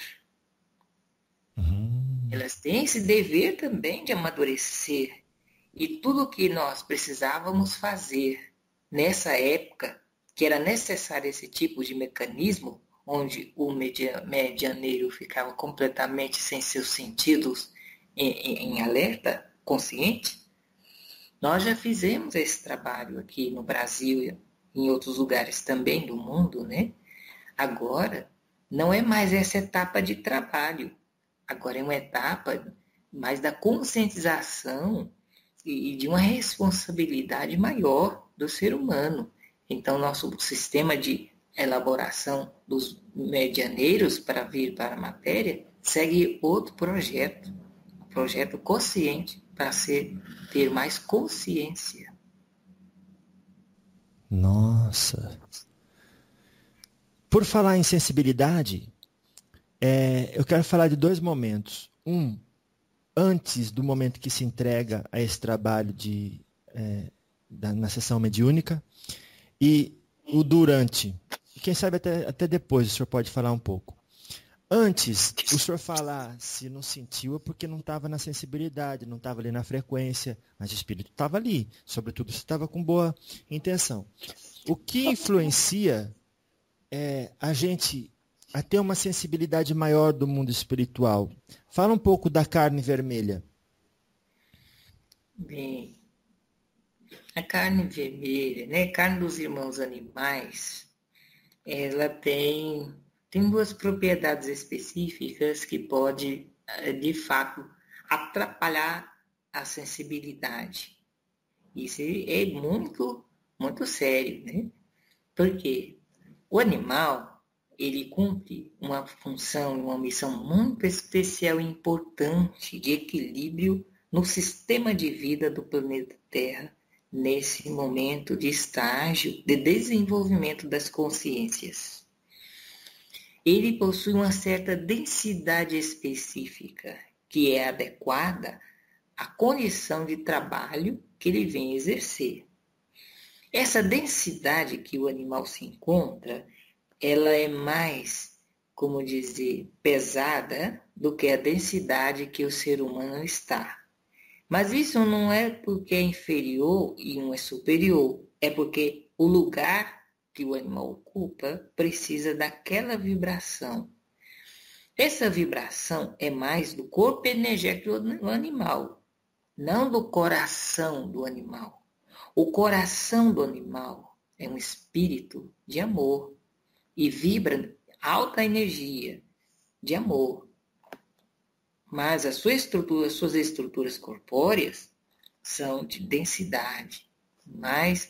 Elas têm esse dever também de amadurecer. E tudo o que nós precisávamos fazer nessa época, que era necessário esse tipo de mecanismo, onde o medianeiro ficava completamente sem seus sentidos em alerta consciente, nós já fizemos esse trabalho aqui no Brasil e em outros lugares também do mundo, né? Agora, não é mais essa etapa de trabalho. Agora é uma etapa mais da conscientização e de uma responsabilidade maior do ser humano. Então, nosso sistema de elaboração dos medianeiros para vir para a matéria segue outro projeto, um projeto consciente para ter mais consciência. Nossa. Por falar em sensibilidade, eu quero falar de dois momentos. Um, antes do momento que se entrega a esse trabalho na sessão mediúnica, e o durante. E quem sabe até depois o senhor pode falar um pouco. Antes, o senhor falar se não sentiu é porque não estava na sensibilidade, não estava ali na frequência, mas o espírito estava ali, sobretudo se estava com boa intenção. O que influencia a gente a ter uma sensibilidade maior do mundo espiritual? Fala um pouco da carne vermelha. Bem, a carne vermelha, né, carne dos irmãos animais, ela tem duas propriedades específicas que pode, de fato, atrapalhar a sensibilidade. Isso é muito, muito sério, né? Porque o animal, ele cumpre uma função, uma missão muito especial e importante de equilíbrio no sistema de vida do planeta Terra, nesse momento de estágio de desenvolvimento das consciências. Ele possui uma certa densidade específica, que é adequada à condição de trabalho que ele vem exercer. Essa densidade que o animal se encontra, ela é mais, como dizer, pesada do que a densidade que o ser humano está. Mas isso não é porque é inferior e um é superior, é porque o lugar que o animal ocupa precisa daquela vibração. Essa vibração é mais do corpo energético do animal, não do coração do animal. O coração do animal é um espírito de amor e vibra alta energia de amor. Mas as suas estruturas corpóreas são de densidade, mais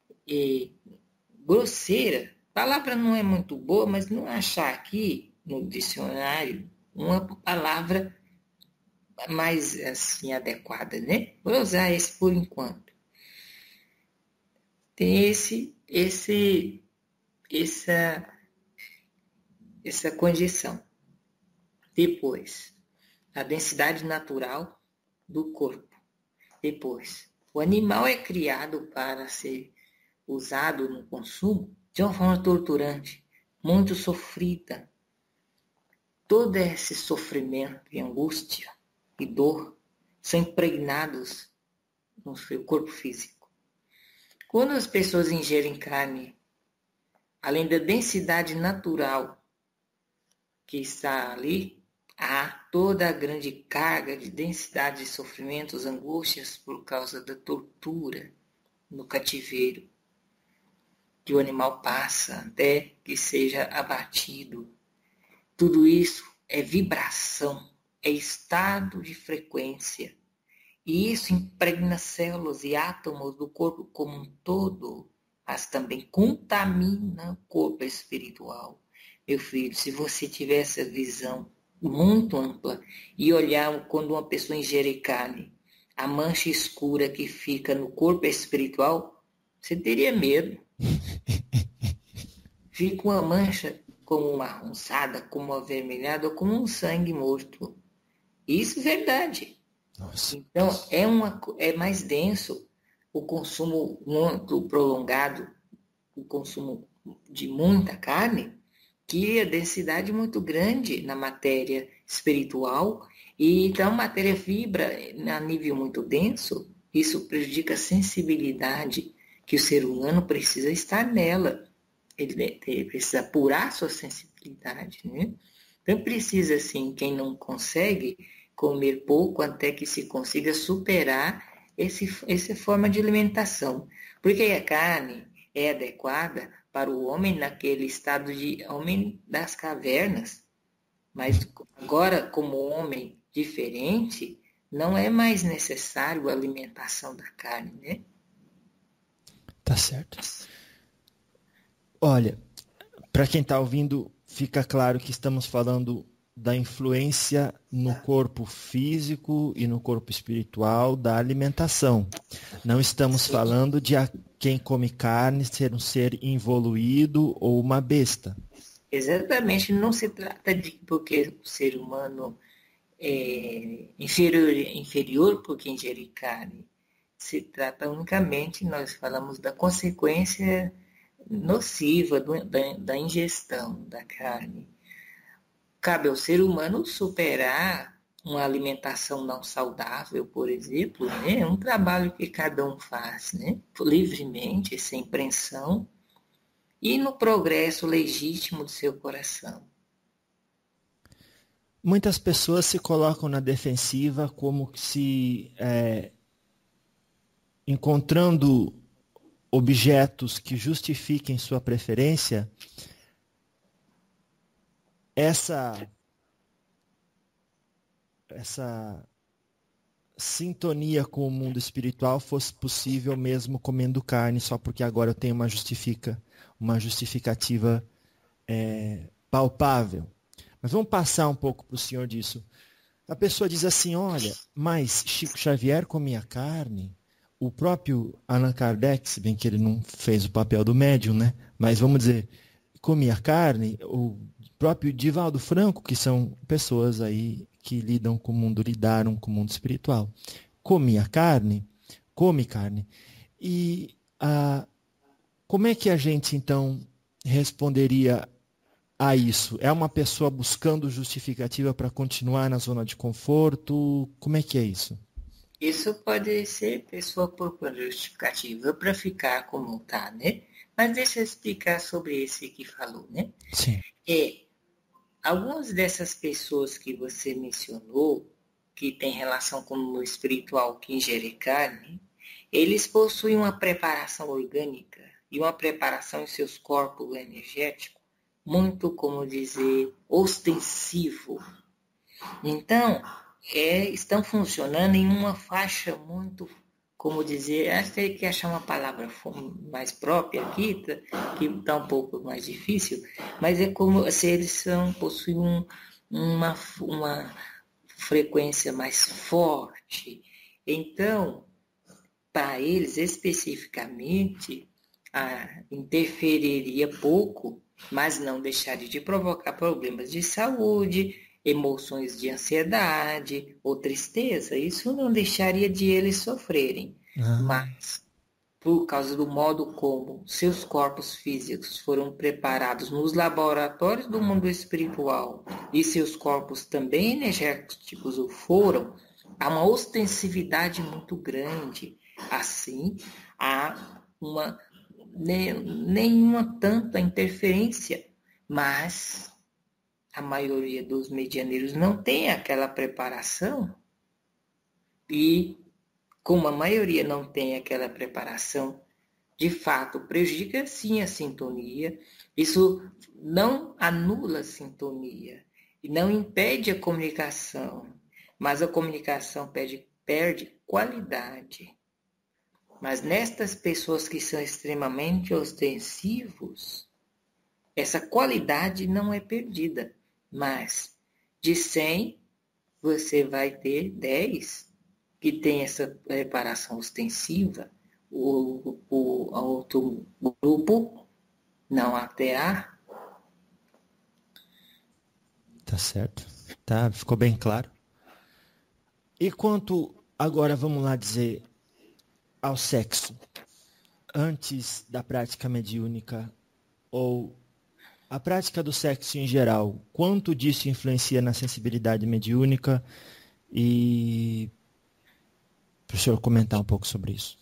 grosseira. A palavra não é muito boa, mas não achar aqui no dicionário uma palavra mais assim adequada, né? Vou usar esse por enquanto. Tem essa condição. Depois, a densidade natural do corpo. Depois, o animal é criado para ser usado no consumo de uma forma torturante, muito sofrida. Todo esse sofrimento e angústia e dor são impregnados no seu corpo físico. Quando as pessoas ingerem carne, além da densidade natural que está ali, há toda a grande carga de densidade de sofrimentos, angústias por causa da tortura no cativeiro, que o animal passa até que seja abatido. Tudo isso é vibração, é estado de frequência. E isso impregna células e átomos do corpo como um todo, mas também contamina o corpo espiritual. Meu filho, se você tiver essa visão muito ampla e olhar quando uma pessoa ingere carne, a mancha escura que fica no corpo espiritual, você teria medo. Fica uma mancha como uma arronçada, como uma avermelhada, ou como um sangue morto. Isso é verdade. Nossa. Então, é mais denso o consumo muito prolongado, o consumo de muita carne, que a densidade muito grande na matéria espiritual, e então a matéria vibra a nível muito denso, isso prejudica a sensibilidade que o ser humano precisa estar nela. Ele precisa apurar sua sensibilidade, né? Então precisa, assim, quem não consegue comer pouco até que se consiga superar essa forma de alimentação. Porque a carne é adequada para o homem naquele estado de homem das cavernas. Mas agora, como homem diferente, não é mais necessário a alimentação da carne, né? Tá certo. Olha, para quem está ouvindo, fica claro que estamos falando da influência no corpo físico e no corpo espiritual da alimentação. Não estamos falando de quem come carne ser um ser involuído ou uma besta. Exatamente, não se trata de porque o ser humano é inferior porque ingere carne. Se trata unicamente, nós falamos da consequência nociva da ingestão da carne. Cabe ao ser humano superar uma alimentação não saudável, por exemplo, né? É um trabalho que cada um faz, né? Livremente, sem pressão, e no progresso legítimo do seu coração. Muitas pessoas se colocam na defensiva como se encontrando objetos que justifiquem sua preferência, essa sintonia com o mundo espiritual fosse possível mesmo comendo carne, só porque agora eu tenho uma justificativa palpável. Mas vamos passar um pouco para o senhor disso. A pessoa diz assim, olha, mas Chico Xavier comia carne, o próprio Allan Kardec, se bem que ele não fez o papel do médium, né? Mas vamos dizer, comia carne, o próprio Divaldo Franco, que são pessoas aí que lidaram com o mundo espiritual, comia carne, come carne. E como é que a gente, então, responderia a isso? É uma pessoa buscando justificativa para continuar na zona de conforto? Como é que é isso? Isso pode ser pessoa por justificativa para ficar como está, né? Mas deixa eu explicar sobre esse que falou, né? Sim. Algumas dessas pessoas que você mencionou, que tem relação com o espiritual que ingere carne, eles possuem uma preparação orgânica e uma preparação em seus corpos energéticos muito, como dizer, ostensivo. Então, estão funcionando em uma faixa muito, como dizer, acho que tem que achar uma palavra mais própria aqui, que está um pouco mais difícil, mas é como se eles possuem uma frequência mais forte. Então, para eles especificamente, interferiria pouco, mas não deixaria de provocar problemas de saúde, emoções de ansiedade ou tristeza. Isso não deixaria de eles sofrerem. Mas, por causa do modo como seus corpos físicos foram preparados nos laboratórios do mundo espiritual e seus corpos também energéticos o foram, há uma ostensividade muito grande. Assim, há nenhuma tanta interferência, mas a maioria dos medianeiros não tem aquela preparação e, como a maioria não tem aquela preparação, de fato prejudica sim a sintonia. Isso não anula a sintonia e não impede a comunicação, mas a comunicação perde qualidade. Mas nestas pessoas que são extremamente ostensivos, essa qualidade não é perdida. Mas de 100, você vai ter 10 que tem essa preparação ostensiva. O outro grupo não até há. Tá certo. Tá, ficou bem claro. E quanto, agora vamos lá dizer, ao sexo, antes da prática mediúnica ou a prática do sexo em geral, quanto disso influencia na sensibilidade mediúnica? E para o senhor comentar um pouco sobre isso.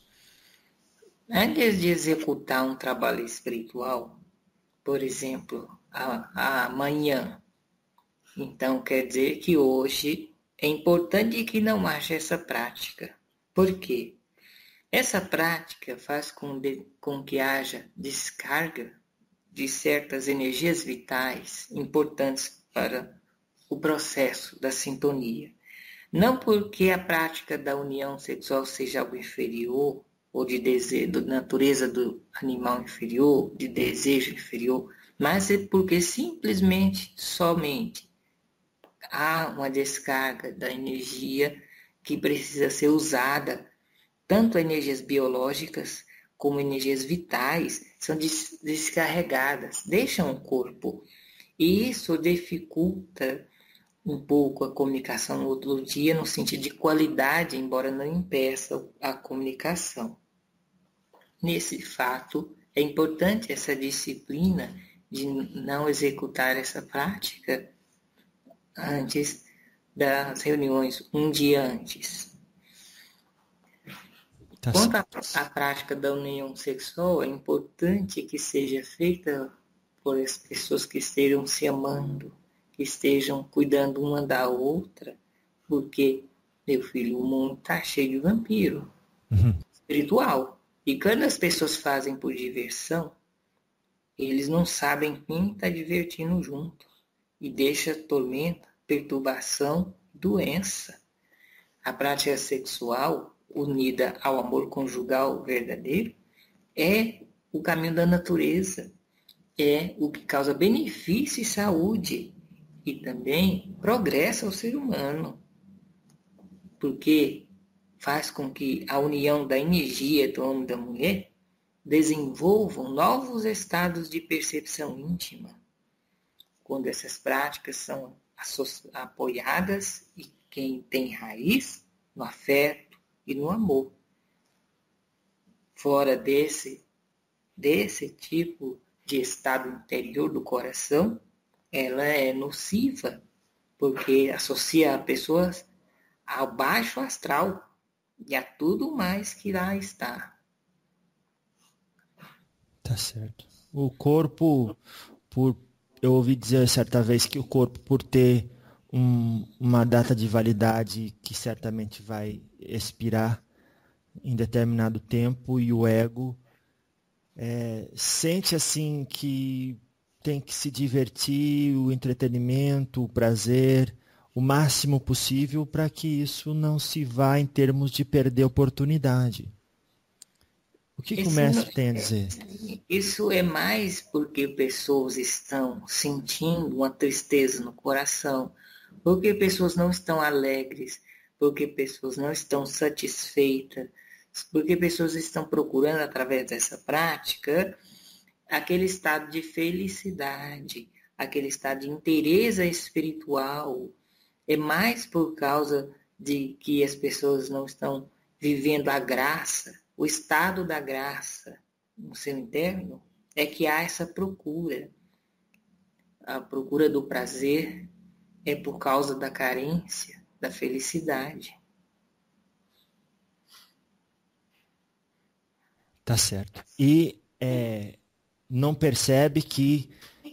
Antes de executar um trabalho espiritual, por exemplo, amanhã, então quer dizer que hoje é importante que não haja essa prática. Por quê? Essa prática faz com que haja descarga de certas energias vitais importantes para o processo da sintonia. Não porque a prática da união sexual seja algo inferior, ou de desejo, da natureza do animal inferior, de desejo inferior, mas é porque simplesmente, somente, há uma descarga da energia que precisa ser usada, tanto energias biológicas como energias vitais, são descarregadas, deixam o corpo. E isso dificulta um pouco a comunicação no outro dia, no sentido de qualidade, embora não impeça a comunicação. Nesse fato, é importante essa disciplina de não executar essa prática antes das reuniões, um dia antes. Quanto à prática da união sexual, é importante que seja feita por as pessoas que estejam se amando, que estejam cuidando uma da outra, porque, meu filho, o mundo está cheio de vampiro espiritual. E quando as pessoas fazem por diversão, eles não sabem quem está divertindo junto. E deixa tormenta, perturbação, doença. A prática sexual, unida ao amor conjugal verdadeiro, é o caminho da natureza. É o que causa benefício e saúde. E também progresso ao ser humano. Porque faz com que a união da energia do homem e da mulher desenvolvam novos estados de percepção íntima, quando essas práticas são apoiadas e quem tem raiz no afeto e no amor. Fora desse tipo de estado interior do coração, ela é nociva, porque associa a pessoas ao baixo astral e a tudo mais que lá está. Tá certo. O corpo, eu ouvi dizer certa vez que o corpo, por ter uma data de validade que certamente vai expirar em determinado tempo, e o ego sente assim que tem que se divertir, o entretenimento, o prazer, o máximo possível para que isso não se vá em termos de perder oportunidade. O que o mestre tem a dizer? Isso é mais porque pessoas estão sentindo uma tristeza no coração, porque pessoas não estão alegres, porque pessoas não estão satisfeitas, Porque pessoas estão procurando, através dessa prática, aquele estado de felicidade, aquele estado de inteireza espiritual. É mais por causa de que as pessoas não estão vivendo a graça, o estado da graça no seu interno, é que há essa procura. A procura do prazer é por causa da carência, da felicidade. Tá certo. E não percebe que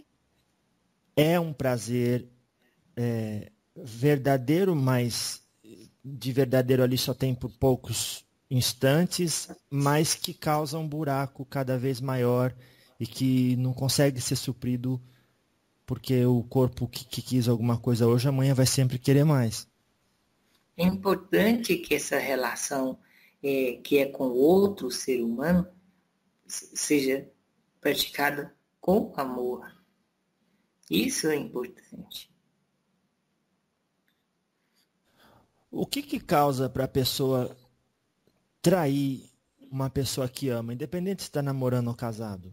é um prazer verdadeiro, mas de verdadeiro ali só tem por poucos instantes, mas que causa um buraco cada vez maior e que não consegue ser suprido porque o corpo que quis alguma coisa hoje, amanhã vai sempre querer mais. É importante que essa relação que é com outro ser humano seja praticada com amor. Isso é importante. O que causa para a pessoa trair uma pessoa que ama, independente se está namorando ou casado?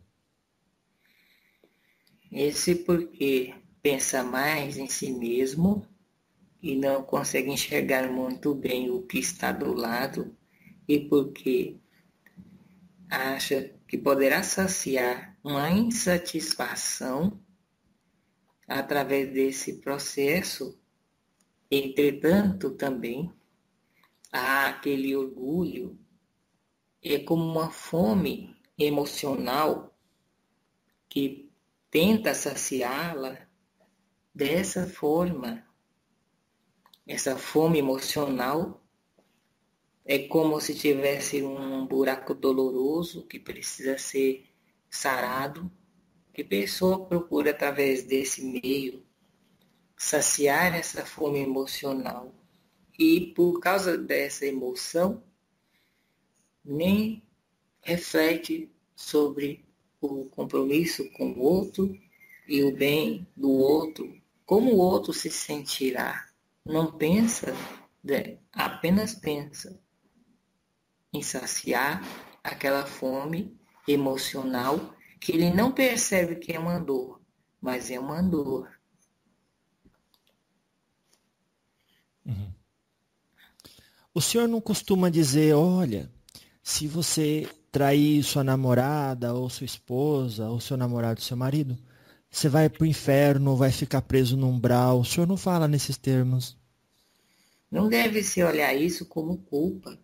Esse porque pensa mais em si mesmo e não consegue enxergar muito bem o que está do lado e porque acha que poderá saciar uma insatisfação através desse processo. Entretanto, também há aquele orgulho, é como uma fome emocional que tenta saciá-la dessa forma. Essa fome emocional é como se tivesse um buraco doloroso que precisa ser sarado, que a pessoa procura, através desse meio, saciar essa fome emocional. E por causa dessa emoção, nem reflete sobre o compromisso com o outro e o bem do outro, como o outro se sentirá. Não pensa, apenas pensa em saciar aquela fome emocional que ele não percebe que é uma dor, mas é uma dor. Uhum. O senhor não costuma dizer, olha, se você trair sua namorada, ou sua esposa, ou seu namorado, seu marido, você vai para o inferno, vai ficar preso no umbral. O senhor não fala nesses termos. Não deve se olhar isso como culpa,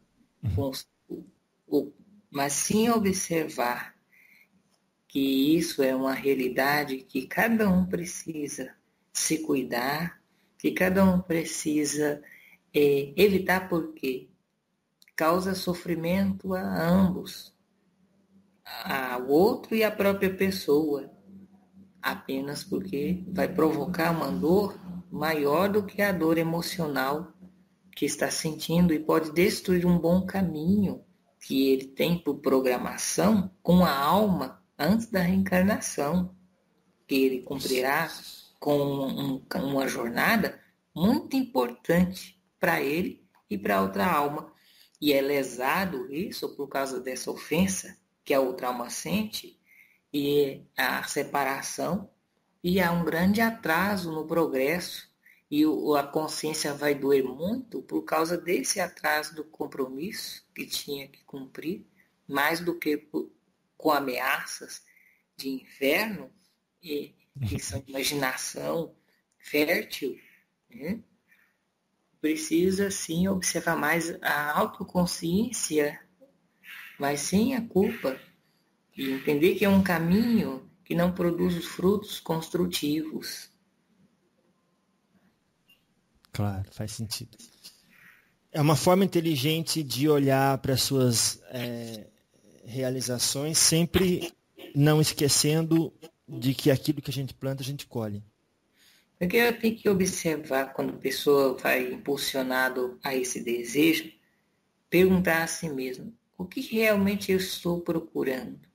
mas sim observar que isso é uma realidade que cada um precisa se cuidar, que cada um precisa evitar, porque causa sofrimento a ambos, ao outro e à própria pessoa, apenas porque vai provocar uma dor maior do que a dor emocional que está sentindo e pode destruir um bom caminho que ele tem por programação com a alma antes da reencarnação, que ele cumprirá com uma jornada muito importante para ele e para outra alma. E é lesado isso por causa dessa ofensa que a outra alma sente, e a separação, e há um grande atraso no progresso, e a consciência vai doer muito por causa desse atraso do compromisso que tinha que cumprir, mais do que com ameaças de inferno, que são imaginação fértil, né? Precisa sim observar mais a autoconsciência, mas sem a culpa, e entender que é um caminho que não produz os frutos construtivos. Claro, faz sentido. É uma forma inteligente de olhar para as suas realizações, sempre não esquecendo de que aquilo que a gente planta, a gente colhe. Porque eu tenho que observar, quando a pessoa vai impulsionado a esse desejo, perguntar a si mesmo, o que realmente eu estou procurando?